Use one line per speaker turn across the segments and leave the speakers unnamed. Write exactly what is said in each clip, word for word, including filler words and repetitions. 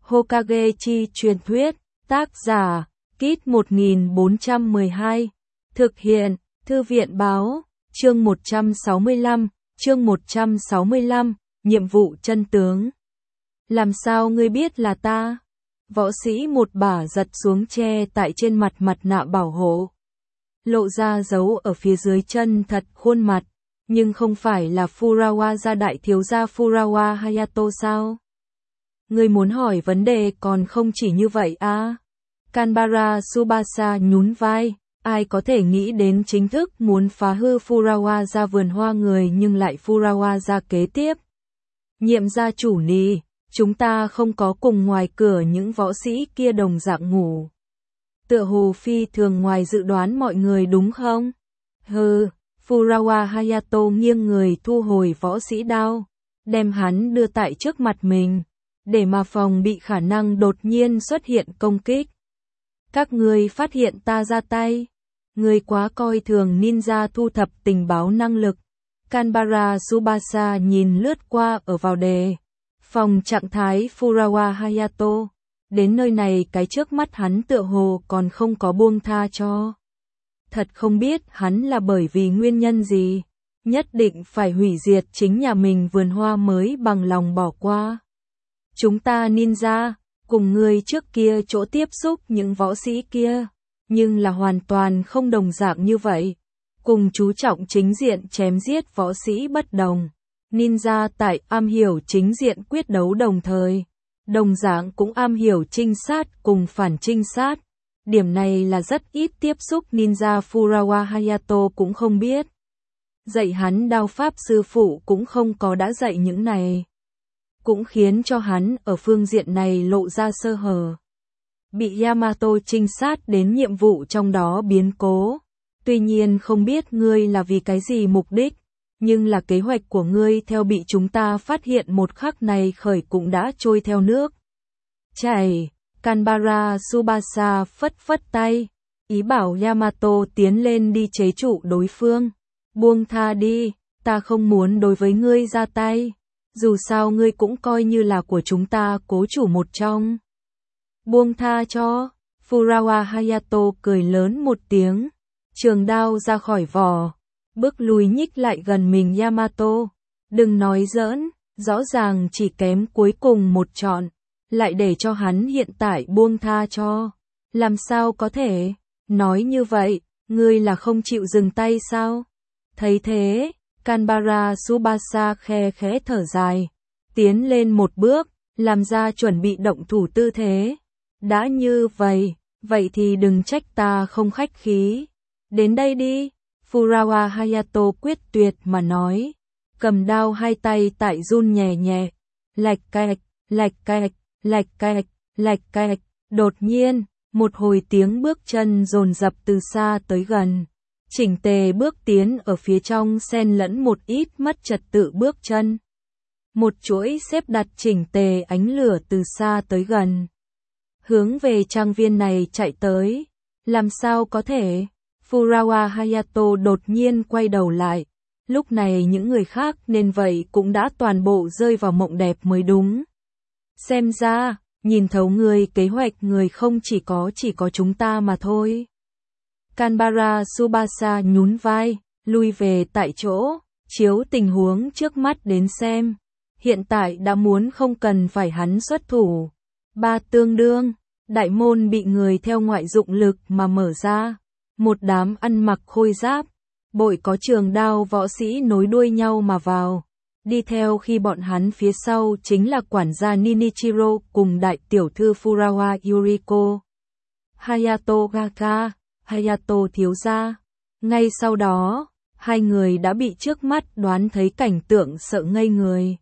Hokage chi truyền thuyết, tác giả, Kit một nghìn bốn trăm mười hai, thực hiện, Thư viện báo, chương một trăm sáu mươi lăm, chương một trăm sáu mươi lăm, nhiệm vụ chân tướng. Làm sao ngươi biết là ta? Võ sĩ một bả giật xuống che tại trên mặt mặt nạ bảo hộ. Lộ ra dấu ở phía dưới chân thật khuôn mặt, nhưng không phải là Furukawa đại thiếu gia Furukawa Hayato sao? Ngươi muốn hỏi vấn đề còn không chỉ như vậy à? Kanbara Tsubasa nhún vai, ai có thể nghĩ đến chính thức muốn phá hư Furukawa ra vườn hoa người nhưng lại Furukawa ra kế tiếp. Nhiệm gia chủ nì, chúng ta không có cùng ngoài cửa những võ sĩ kia đồng dạng ngủ. Tựa hồ phi thường ngoài dự đoán mọi người đúng không? Hừ, Furukawa Hayato nghiêng người thu hồi võ sĩ đao, đem hắn đưa tại trước mặt mình, để mà phòng bị khả năng đột nhiên xuất hiện công kích. Các ngươi phát hiện ta ra tay, ngươi quá coi thường ninja thu thập tình báo năng lực. Kanbara Tsubasa nhìn lướt qua ở vào đề phòng trạng thái Furukawa Hayato. Đến nơi này cái trước mắt hắn tựa hồ còn không có buông tha cho. Thật không biết hắn là bởi vì nguyên nhân gì, nhất định phải hủy diệt chính nhà mình vườn hoa mới bằng lòng bỏ qua. Chúng ta ninja, cùng người trước kia chỗ tiếp xúc những võ sĩ kia, nhưng là hoàn toàn không đồng dạng như vậy. Cùng chú trọng chính diện chém giết võ sĩ bất đồng. Ninja tại am hiểu chính diện quyết đấu đồng thời, đồng dạng cũng am hiểu trinh sát cùng phản trinh sát. Điểm này là rất ít tiếp xúc ninja Furukawa Hayato cũng không biết. Dạy hắn đao pháp sư phụ cũng không có đã dạy những này. Cũng khiến cho hắn ở phương diện này lộ ra sơ hở. Bị Yamato trinh sát đến nhiệm vụ trong đó biến cố. Tuy nhiên không biết ngươi là vì cái gì mục đích, nhưng là kế hoạch của ngươi theo bị chúng ta phát hiện một khắc này khởi cũng đã trôi theo nước chảy. Kanbara Tsubasa phất phất tay, ý bảo Yamato tiến lên đi chế trụ đối phương. Buông tha đi, ta không muốn đối với ngươi ra tay. Dù sao ngươi cũng coi như là của chúng ta cố chủ một trong. Buông tha cho, Furukawa Hayato cười lớn một tiếng, trường đao ra khỏi vỏ, bước lùi nhích lại gần mình Yamato. Đừng nói giỡn, rõ ràng chỉ kém cuối cùng một chọn, lại để cho hắn hiện tại buông tha cho. Làm sao có thể, nói như vậy, ngươi là không chịu dừng tay sao? Thấy thế, Kanbara Tsubasa khe khẽ thở dài, tiến lên một bước, làm ra chuẩn bị động thủ tư thế. Đã như vậy, vậy thì đừng trách ta không khách khí. Đến đây đi, Furukawa Hayato quyết tuyệt mà nói, cầm đao hai tay tại run nhẹ nhẹ, lạch cạch, lạch cạch, lạch cạch, lạch cạch. Đột nhiên, một hồi tiếng bước chân dồn dập từ xa tới gần. Chỉnh tề bước tiến ở phía trong xen lẫn một ít mất trật tự bước chân. Một chuỗi xếp đặt chỉnh tề ánh lửa từ xa tới gần. Hướng về trang viên này chạy tới. Làm sao có thể? Furukawa Hayato đột nhiên quay đầu lại. Lúc này những người khác nên vậy cũng đã toàn bộ rơi vào mộng đẹp mới đúng. Xem ra, nhìn thấu người kế hoạch người không chỉ có chỉ có chúng ta mà thôi. Kanbara Tsubasa nhún vai, lui về tại chỗ, chiếu tình huống trước mắt đến xem. Hiện tại đã muốn không cần phải hắn xuất thủ. Ba tương đương, đại môn bị người theo ngoại dụng lực mà mở ra. Một đám ăn mặc khôi giáp, bội có trường đao võ sĩ nối đuôi nhau mà vào. Đi theo khi bọn hắn phía sau chính là quản gia Ninichiro cùng đại tiểu thư Furukawa Yuriko. Hayato Gaka, Hayato thiếu gia. Ngay sau đó, hai người đã bị trước mắt đoán thấy cảnh tượng sợ ngây người.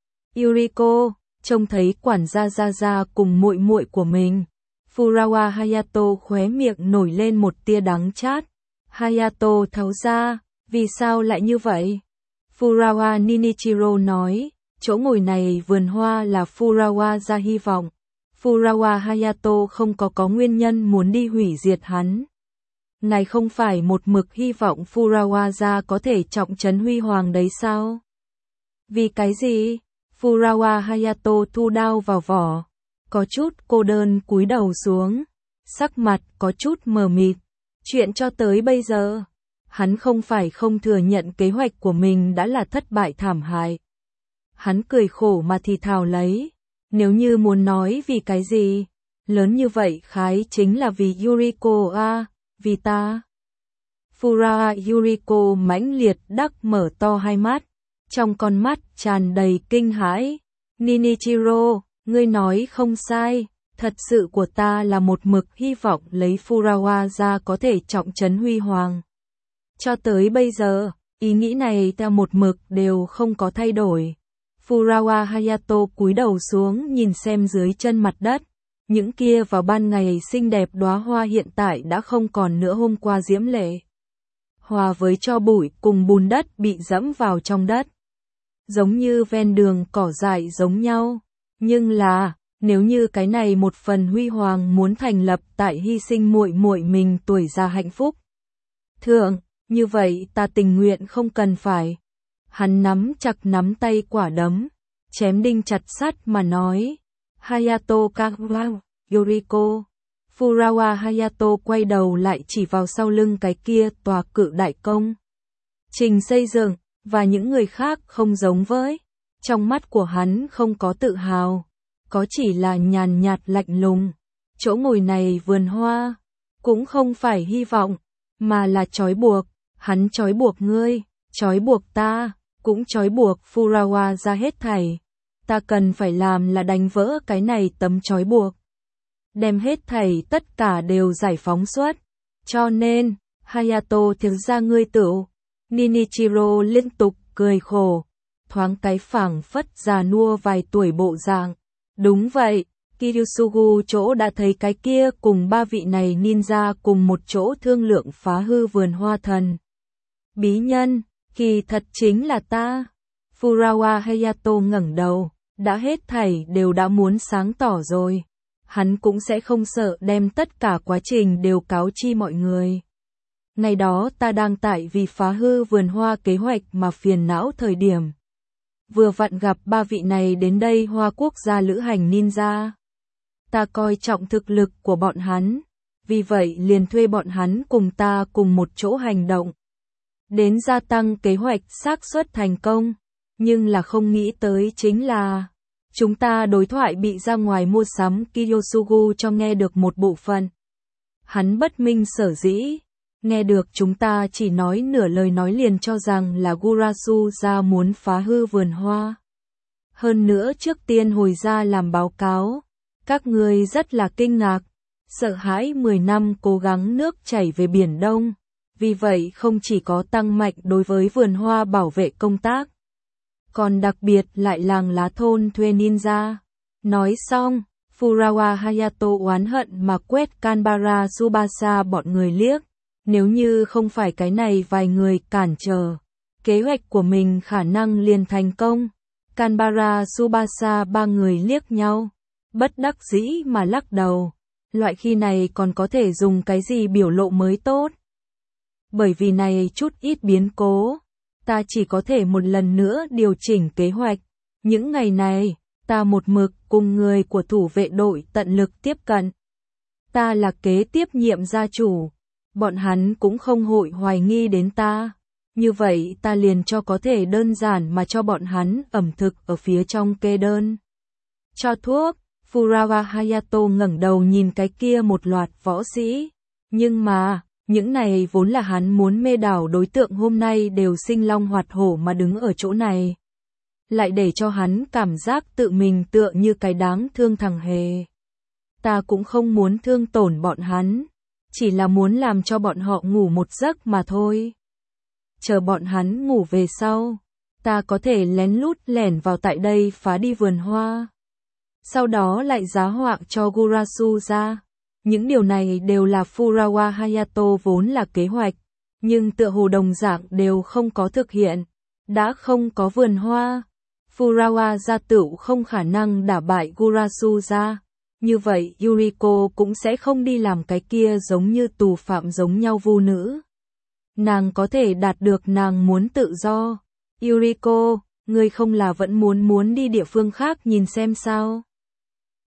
Yuriko trông thấy quản gia gia gia cùng muội muội của mình. Furukawa Hayato khóe miệng nổi lên một tia đắng chát. Hayato thấu ra, vì sao lại như vậy? Furukawa Ninichiro nói, chỗ ngồi này vườn hoa là Furukawa ra hy vọng. Furukawa Hayato không có có nguyên nhân muốn đi hủy diệt hắn. Ngài không phải một mực hy vọng Furukawa ra có thể trọng trấn huy hoàng đấy sao? Vì cái gì? Furukawa Hayato thu đao vào vỏ, có chút cô đơn cúi đầu xuống, sắc mặt có chút mờ mịt. Chuyện cho tới bây giờ, hắn không phải không thừa nhận kế hoạch của mình đã là thất bại thảm hại. Hắn cười khổ mà thì thào lấy, nếu như muốn nói vì cái gì, lớn như vậy khái chính là vì Yuriko à, vì ta. Fura Yuriko mãnh liệt đắc mở to hai mắt, trong con mắt tràn đầy kinh hãi. Ninichiro, ngươi nói không sai, thật sự của ta là một mực hy vọng lấy Furawa ra có thể trọng trấn huy hoàng. Cho tới bây giờ, ý nghĩ này ta một mực đều không có thay đổi. Furawa Hayato cúi đầu xuống nhìn xem dưới chân mặt đất, những kia vào ban ngày xinh đẹp đóa hoa hiện tại đã không còn nữa hôm qua diễm lệ. Hòa với tro bụi cùng bùn đất bị dẫm vào trong đất. Giống như ven đường cỏ dại giống nhau. Nhưng là, nếu như cái này một phần huy hoàng muốn thành lập tại hy sinh muội muội mình tuổi già hạnh phúc. Thượng, như vậy ta tình nguyện không cần phải. Hắn nắm chặt nắm tay quả đấm, chém đinh chặt sắt mà nói. Hayato Kawawa, Yuriko. Furawa Hayato quay đầu lại chỉ vào sau lưng cái kia tòa cự đại công trình xây dựng, và những người khác không giống với. Trong mắt của hắn không có tự hào, có chỉ là nhàn nhạt lạnh lùng. Chỗ ngồi này vườn hoa, cũng không phải hy vọng, mà là trói buộc. Hắn trói buộc ngươi, trói buộc ta, cũng trói buộc Furawa ra hết thảy. Ta cần phải làm là đánh vỡ cái này tấm trói buộc. Đem hết thảy tất cả đều giải phóng xuất. Cho nên, Hayato thực ra ngươi tự. Ninichiro liên tục cười khổ, thoáng cái phảng phất già nua vài tuổi bộ dạng. Đúng vậy, Kiryusugu chỗ đã thấy cái kia cùng ba vị này ninja cùng một chỗ thương lượng phá hư vườn hoa thần. Bí nhân, kỳ thật chính là ta. Furawa Hayato ngẩng đầu, đã hết thảy đều đã muốn sáng tỏ rồi. Hắn cũng sẽ không sợ đem tất cả quá trình đều cáo chi mọi người. Ngày đó ta đang tại vì phá hư vườn hoa kế hoạch mà phiền não thời điểm. Vừa vặn gặp ba vị này đến đây Hoa Quốc gia lữ hành ninja. Ta coi trọng thực lực của bọn hắn, vì vậy liền thuê bọn hắn cùng ta cùng một chỗ hành động. Đến gia tăng kế hoạch xác suất thành công, nhưng là không nghĩ tới chính là chúng ta đối thoại bị ra ngoài mua sắm Kiyosugu cho nghe được một bộ phận. Hắn bất minh sở dĩ, nghe được chúng ta chỉ nói nửa lời nói liền cho rằng là Gurasu ra muốn phá hư vườn hoa. Hơn nữa trước tiên hồi ra làm báo cáo, các người rất là kinh ngạc, sợ hãi mười năm cố gắng nước chảy về Biển Đông, vì vậy không chỉ có tăng mạnh đối với vườn hoa bảo vệ công tác, còn đặc biệt lại làng lá thôn thuê ninja. Nói xong, Furawa Hayato oán hận mà quét Kanbara Tsubasa bọn người liếc. Nếu như không phải cái này vài người cản trở, kế hoạch của mình khả năng liền thành công. Kanbara Tsubasa ba người liếc nhau, bất đắc dĩ mà lắc đầu. Loại khi này còn có thể dùng cái gì biểu lộ mới tốt. Bởi vì này chút ít biến cố, ta chỉ có thể một lần nữa điều chỉnh kế hoạch. Những ngày này, ta một mực cùng người của thủ vệ đội tận lực tiếp cận. Ta là kế tiếp nhiệm gia chủ. Bọn hắn cũng không hội hoài nghi đến ta. Như vậy ta liền cho có thể đơn giản mà cho bọn hắn ẩm thực ở phía trong kê đơn. Cho thuốc, Furawa Hayato ngẩng đầu nhìn cái kia một loạt võ sĩ. Nhưng mà, những này vốn là hắn muốn mê đảo đối tượng hôm nay đều sinh long hoạt hổ mà đứng ở chỗ này. Lại để cho hắn cảm giác tự mình tựa như cái đáng thương thằng hề. Ta cũng không muốn thương tổn bọn hắn. Chỉ là muốn làm cho bọn họ ngủ một giấc mà thôi. Chờ bọn hắn ngủ về sau, ta có thể lén lút lẻn vào tại đây phá đi vườn hoa. Sau đó lại giá họa cho Gurasu ra. Những điều này đều là Furawa Hayato vốn là kế hoạch, nhưng tựa hồ đồng dạng đều không có thực hiện. Đã không có vườn hoa, Furawa gia tựu không khả năng đả bại Gurasu ra. Như vậy Yuriko cũng sẽ không đi làm cái kia giống như tù phạm giống nhau vu nữ. Nàng có thể đạt được nàng muốn tự do. Yuriko, ngươi không là vẫn muốn muốn đi địa phương khác nhìn xem sao?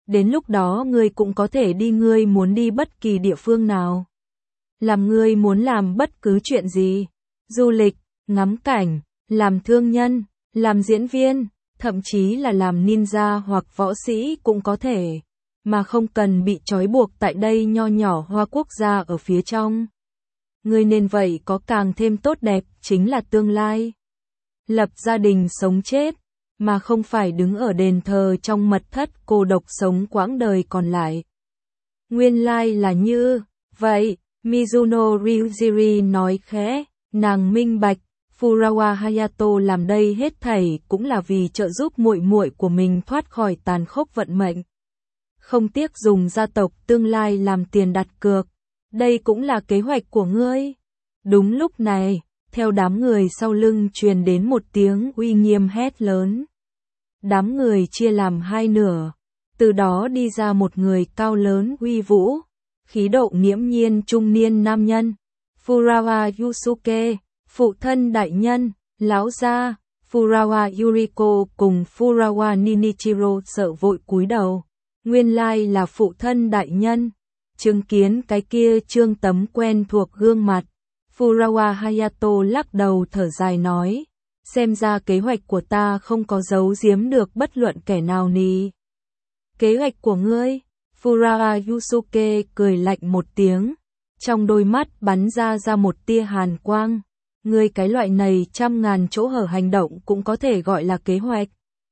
Đến lúc đó ngươi cũng có thể đi ngươi muốn đi bất kỳ địa phương nào. Làm ngươi muốn làm bất cứ chuyện gì. Du lịch, ngắm cảnh, làm thương nhân, làm diễn viên, thậm chí là làm ninja hoặc võ sĩ cũng có thể, mà không cần bị trói buộc tại đây nho nhỏ Hoa Quốc gia ở phía trong. Ngươi nên vậy có càng thêm tốt đẹp, chính là tương lai. Lập gia đình sống chết, mà không phải đứng ở đền thờ trong mật thất cô độc sống quãng đời còn lại. Nguyên lai là như vậy, Mizuno Ryujiri nói khẽ, nàng minh bạch, Furukawa Hayato làm đây hết thảy cũng là vì trợ giúp muội muội của mình thoát khỏi tàn khốc vận mệnh. Không tiếc dùng gia tộc tương lai làm tiền đặt cược, đây cũng là kế hoạch của ngươi. Đúng lúc này, theo đám người sau lưng truyền đến một tiếng uy nghiêm hét lớn. Đám người chia làm hai nửa, từ đó đi ra một người cao lớn uy vũ, khí độ nghiễm nhiên trung niên nam nhân, Furukawa Yusuke, phụ thân đại nhân, lão gia, Furukawa Yuriko cùng Furukawa Ninichiro sợ vội cúi đầu, nguyên lai là phụ thân đại nhân, chứng kiến cái kia trương tấm quen thuộc gương mặt, Furukawa Hayato lắc đầu thở dài nói, xem ra kế hoạch của ta không có giấu giếm được bất luận kẻ nào nì. Kế hoạch của ngươi? Furukawa Yusuke cười lạnh một tiếng, trong đôi mắt bắn ra ra một tia hàn quang. Ngươi cái loại này trăm ngàn chỗ hở hành động cũng có thể gọi là kế hoạch.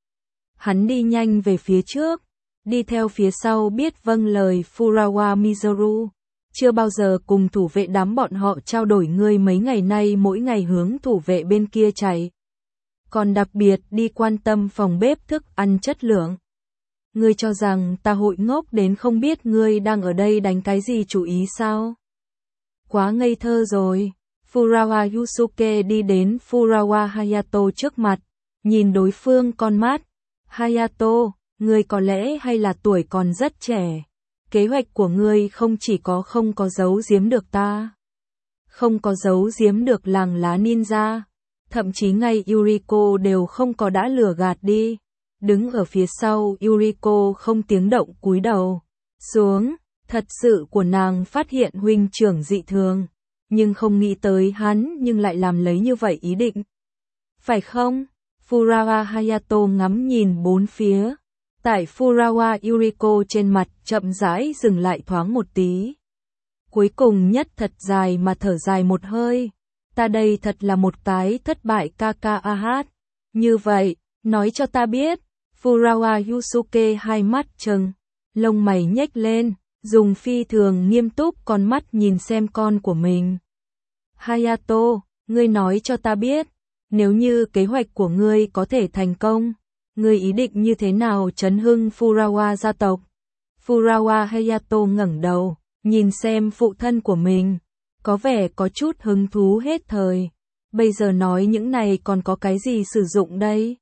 Hắn đi nhanh về phía trước, đi theo phía sau biết vâng lời Furukawa Mizuru. Chưa bao giờ cùng thủ vệ đám bọn họ trao đổi, ngươi mấy ngày nay mỗi ngày hướng thủ vệ bên kia chạy. Còn đặc biệt đi quan tâm phòng bếp thức ăn chất lượng. Ngươi cho rằng ta hội ngốc đến không biết ngươi đang ở đây đánh cái gì chủ ý sao? Quá ngây thơ rồi. Furukawa Yusuke đi đến Furukawa Hayato trước mặt, nhìn đối phương con mắt. Hayato, ngươi có lẽ hay là tuổi còn rất trẻ. Kế hoạch của ngươi không chỉ có không có giấu giếm được ta, không có giấu giếm được làng lá ninja, thậm chí ngay Yuriko đều không có đã lừa gạt đi. Đứng ở phía sau Yuriko không tiếng động cúi đầu xuống, thật sự của nàng phát hiện huynh trưởng dị thường, nhưng không nghĩ tới hắn nhưng lại làm lấy như vậy ý định. Phải không? Furukawa Hayato ngắm nhìn bốn phía. Tại Furukawa Yuriko trên mặt chậm rãi dừng lại thoáng một tí. Cuối cùng nhất thật dài mà thở dài một hơi. Ta đây thật là một cái thất bại Kakaha. Như vậy, nói cho ta biết. Furukawa Yusuke hai mắt trừng, lông mày nhếch lên, dùng phi thường nghiêm túc con mắt nhìn xem con của mình. Hayato, ngươi nói cho ta biết, nếu như kế hoạch của ngươi có thể thành công, ngươi ý định như thế nào chấn hưng Furukawa gia tộc? Furukawa Hayato ngẩng đầu, nhìn xem phụ thân của mình, có vẻ có chút hứng thú hết thời. Bây giờ nói những này còn có cái gì sử dụng đây?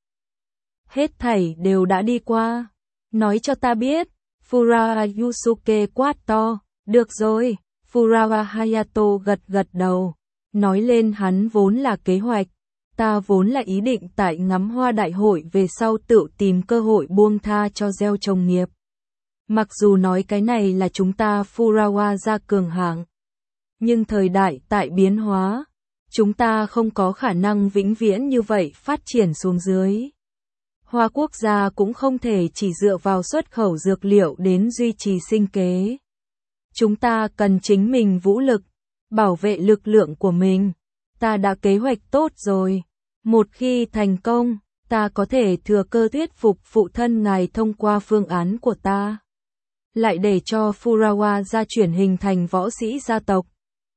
Hết thảy đều đã đi qua. Nói cho ta biết. Furukawa Yusuke quát to. Được rồi. Furukawa Hayato gật gật đầu. Nói lên hắn vốn là kế hoạch. Ta vốn là ý định tại ngắm hoa đại hội về sau tự tìm cơ hội buông tha cho gieo trồng nghiệp. Mặc dù nói cái này là chúng ta Furukawa gia cường hạng. Nhưng thời đại tại biến hóa. Chúng ta không có khả năng vĩnh viễn như vậy phát triển xuống dưới. Hoa quốc gia cũng không thể chỉ dựa vào xuất khẩu dược liệu đến duy trì sinh kế. Chúng ta cần chính mình vũ lực, bảo vệ lực lượng của mình. Ta đã kế hoạch tốt rồi. Một khi thành công, ta có thể thừa cơ thuyết phục phụ thân ngài thông qua phương án của ta. Lại để cho Furukawa gia chuyển hình thành võ sĩ gia tộc.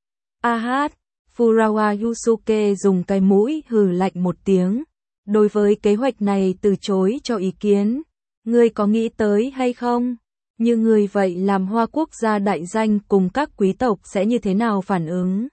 A hát, Furukawa Yusuke dùng cái mũi hừ lạnh một tiếng. Đối với kế hoạch này từ chối cho ý kiến. Ngươi có nghĩ tới hay không? Như ngươi vậy làm Hoa quốc gia đại danh cùng các quý tộc sẽ như thế nào phản ứng?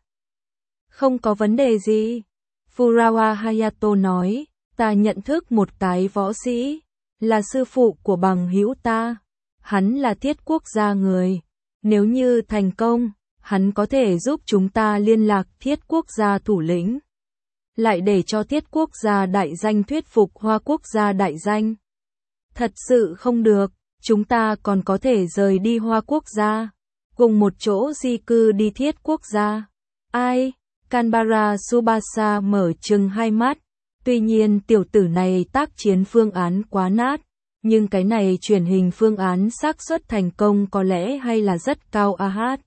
Không có vấn đề gì. Furukawa Hayato nói, ta nhận thức một cái võ sĩ, là sư phụ của bằng hữu ta. Hắn là thiết quốc gia người. Nếu như thành công, hắn có thể giúp chúng ta liên lạc thiết quốc gia thủ lĩnh. Lại để cho thiết quốc gia đại danh thuyết phục Hoa quốc gia đại danh. Thật sự không được, chúng ta còn có thể rời đi Hoa quốc gia, cùng một chỗ di cư đi Thiết quốc gia. Ai? Canberra Tsubasa mở trừng hai mắt. Tuy nhiên tiểu tử này tác chiến phương án quá nát, nhưng cái này truyền hình phương án xác suất thành công có lẽ hay là rất cao a hát.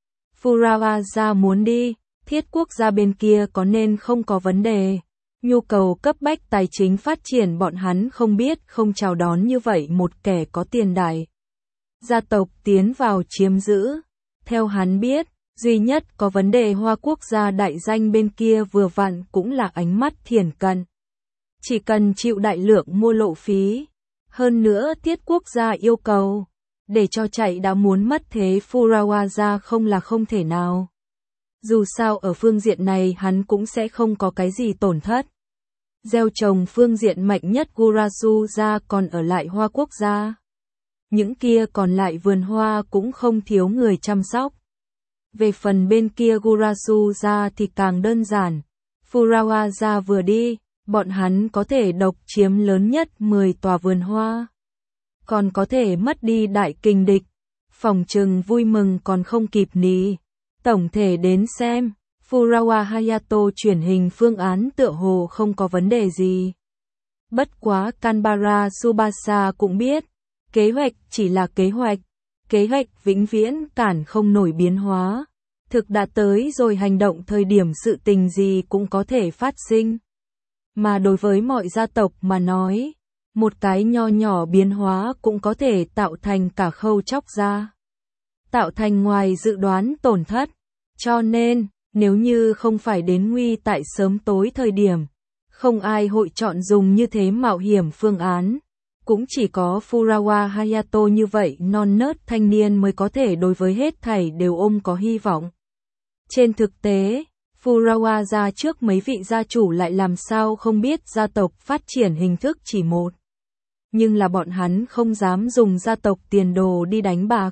Furukawa muốn đi, Thiết quốc gia bên kia có nên không có vấn đề. Nhu cầu cấp bách tài chính phát triển bọn hắn không biết không chào đón như vậy một kẻ có tiền đại gia tộc tiến vào chiếm giữ. Theo hắn biết, duy nhất có vấn đề Hoa quốc gia đại danh bên kia vừa vặn cũng là ánh mắt thiển cận. Chỉ cần chịu đại lượng mua lộ phí. Hơn nữa Thiết quốc gia yêu cầu, để cho chạy đã muốn mất thế Furukawa không là không thể nào. Dù sao ở phương diện này hắn cũng sẽ không có cái gì tổn thất. Gieo trồng phương diện mạnh nhất Gurasu gia còn ở lại Hoa quốc gia. Những kia còn lại vườn hoa cũng không thiếu người chăm sóc. Về phần bên kia Gurasu gia thì càng đơn giản. Furukawa gia vừa đi, bọn hắn có thể độc chiếm lớn nhất mười tòa vườn hoa. Còn có thể mất đi đại kình địch. Phòng trừng vui mừng còn không kịp ní. Tổng thể đến xem, Furukawa Hayato chuyển hình phương án tựa hồ không có vấn đề gì. Bất quá Canberra Tsubasa cũng biết, kế hoạch chỉ là kế hoạch, kế hoạch vĩnh viễn cản không nổi biến hóa. Thực đã tới rồi hành động thời điểm sự tình gì cũng có thể phát sinh. Mà đối với mọi gia tộc mà nói, một cái nho nhỏ biến hóa cũng có thể tạo thành cả khâu chóc ra. Tạo thành ngoài dự đoán tổn thất. Cho nên, nếu như không phải đến nguy tại sớm tối thời điểm, không ai hội chọn dùng như thế mạo hiểm phương án. Cũng chỉ có Furukawa Hayato như vậy non nớt thanh niên mới có thể đối với hết thảy đều ôm có hy vọng. Trên thực tế, Furukawa gia trước mấy vị gia chủ lại làm sao không biết gia tộc phát triển hình thức chỉ một. Nhưng là bọn hắn không dám dùng gia tộc tiền đồ đi đánh bạc.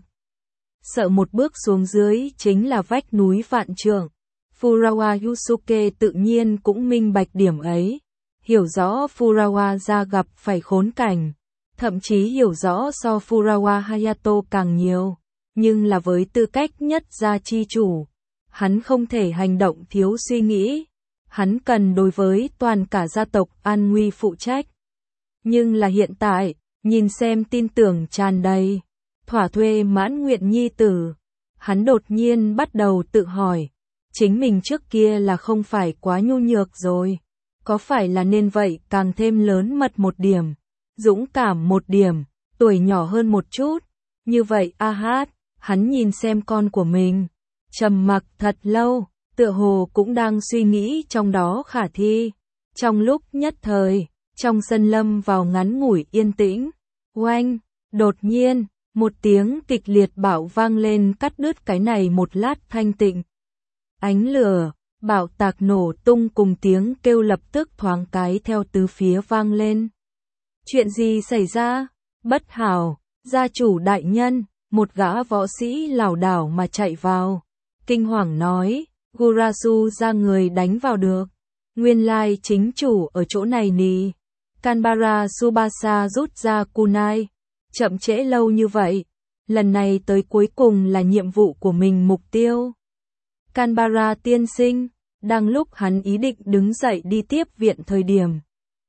Sợ một bước xuống dưới chính là vách núi vạn trượng. Furukawa Yusuke tự nhiên cũng minh bạch điểm ấy. Hiểu rõ Furukawa gia gặp phải khốn cảnh. Thậm chí hiểu rõ so Furukawa Hayato càng nhiều. Nhưng là với tư cách nhất gia chi chủ, hắn không thể hành động thiếu suy nghĩ. Hắn cần đối với toàn cả gia tộc an nguy phụ trách. Nhưng là hiện tại, nhìn xem tin tưởng tràn đầy, thỏa thuê mãn nguyện nhi tử. Hắn đột nhiên bắt đầu tự hỏi, chính mình trước kia là không phải quá nhu nhược rồi. Có phải là nên vậy càng thêm lớn mật một điểm, dũng cảm một điểm, tuổi nhỏ hơn một chút. Như vậy a hát, hắn nhìn xem con của mình, trầm mặc thật lâu, tựa hồ cũng đang suy nghĩ trong đó khả thi. Trong lúc nhất thời, trong sân lâm vào ngắn ngủi yên tĩnh, oanh, đột nhiên, một tiếng kịch liệt bạo vang lên cắt đứt cái này một lát thanh tịnh. Ánh lửa, bạo tạc nổ tung cùng tiếng kêu lập tức thoáng cái theo tứ phía vang lên. Chuyện gì xảy ra? Bất hảo, gia chủ đại nhân, một gã võ sĩ lảo đảo mà chạy vào. Kinh hoàng nói, Gurasu ra người đánh vào được. Nguyên lai chính chủ ở chỗ này nì. Canberra Tsubasa rút ra kunai. Chậm trễ lâu như vậy. Lần này tới cuối cùng là nhiệm vụ của mình mục tiêu. Canberra tiên sinh, đang lúc hắn ý định đứng dậy đi tiếp viện thời điểm.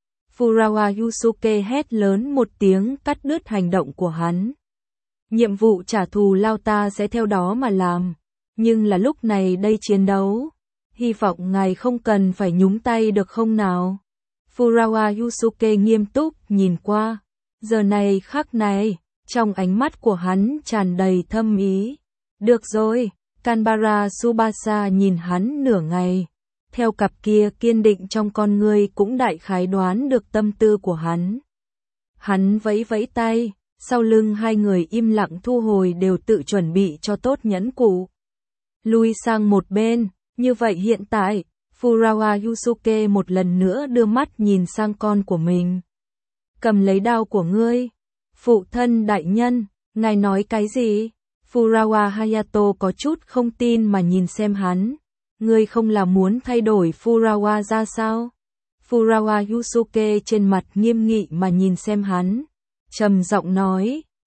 Furukawa Yusuke hét lớn một tiếng cắt đứt hành động của hắn. Nhiệm vụ trả thù lao ta sẽ theo đó mà làm. Nhưng là lúc này đây chiến đấu. Hy vọng ngài không cần phải nhúng tay được không nào? Furukawa Yusuke nghiêm túc nhìn qua. Giờ này khắc này, trong ánh mắt của hắn tràn đầy thâm ý. Được rồi, Canberra Tsubasa nhìn hắn nửa ngày. Theo cặp kia kiên định trong con ngươi cũng đại khái đoán được tâm tư của hắn. Hắn vẫy vẫy tay, sau lưng hai người im lặng thu hồi đều tự chuẩn bị cho tốt nhẫn cụ. Lui sang một bên, như vậy hiện tại, Furukawa Yusuke một lần nữa đưa mắt nhìn sang con của mình. Cầm lấy đao của ngươi. Phụ thân đại nhân, ngài nói cái gì? Furukawa Hayato có chút không tin mà nhìn xem hắn. Ngươi không là muốn thay đổi Furukawa ra sao? Furukawa Yusuke trên mặt nghiêm nghị mà nhìn xem hắn. Trầm giọng nói,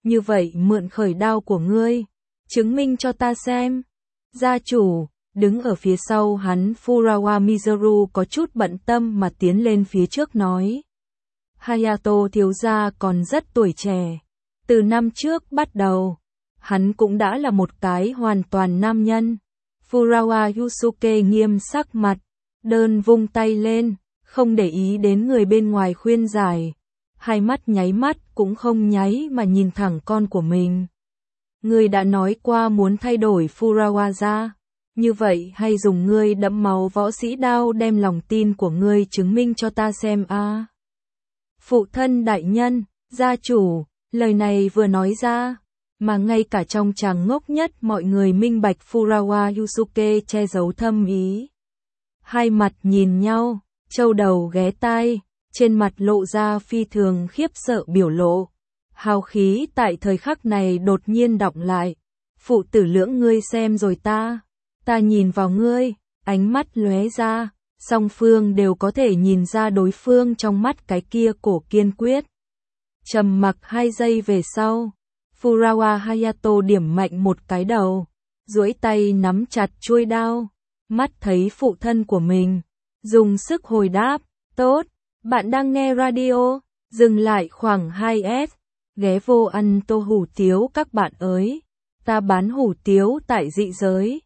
Như vậy mượn khởi đao của ngươi, chứng minh cho ta xem. Gia chủ, đứng ở phía sau hắn Furukawa Mizoru có chút bận tâm mà tiến lên phía trước nói. Hayato thiếu gia còn rất tuổi trẻ. Từ năm trước bắt đầu, hắn cũng đã là một cái hoàn toàn nam nhân. Furukawa Yusuke nghiêm sắc mặt, đơn vung tay lên, không để ý đến người bên ngoài khuyên giải. Hai mắt nháy mắt cũng không nháy mà nhìn thẳng con của mình. Ngươi đã nói qua muốn thay đổi Furukawa ra. Như vậy hay dùng ngươi đẫm máu võ sĩ đao đem lòng tin của ngươi chứng minh cho ta xem a. À. Phụ thân đại nhân, gia chủ, lời này vừa nói ra, mà ngay cả trong chàng ngốc nhất mọi người minh bạch Furukawa Yusuke che giấu thâm ý. Hai mặt nhìn nhau, châu đầu ghé tai, trên mặt lộ ra phi thường khiếp sợ biểu lộ. Hào khí tại thời khắc này đột nhiên đọng lại. Phụ tử lưỡng ngươi xem rồi ta. Ta nhìn vào ngươi, ánh mắt lóe ra, song phương đều có thể nhìn ra đối phương trong mắt cái kia cổ kiên quyết. Trầm mặc hai giây về sau, Furukawa Hayato điểm mạnh một cái đầu, duỗi tay nắm chặt chuôi đao, mắt thấy phụ thân của mình, dùng sức hồi đáp, tốt, bạn đang nghe radio, dừng lại khoảng hai S, ghé vô ăn tô hủ tiếu các bạn ơi, ta bán hủ tiếu tại dị giới.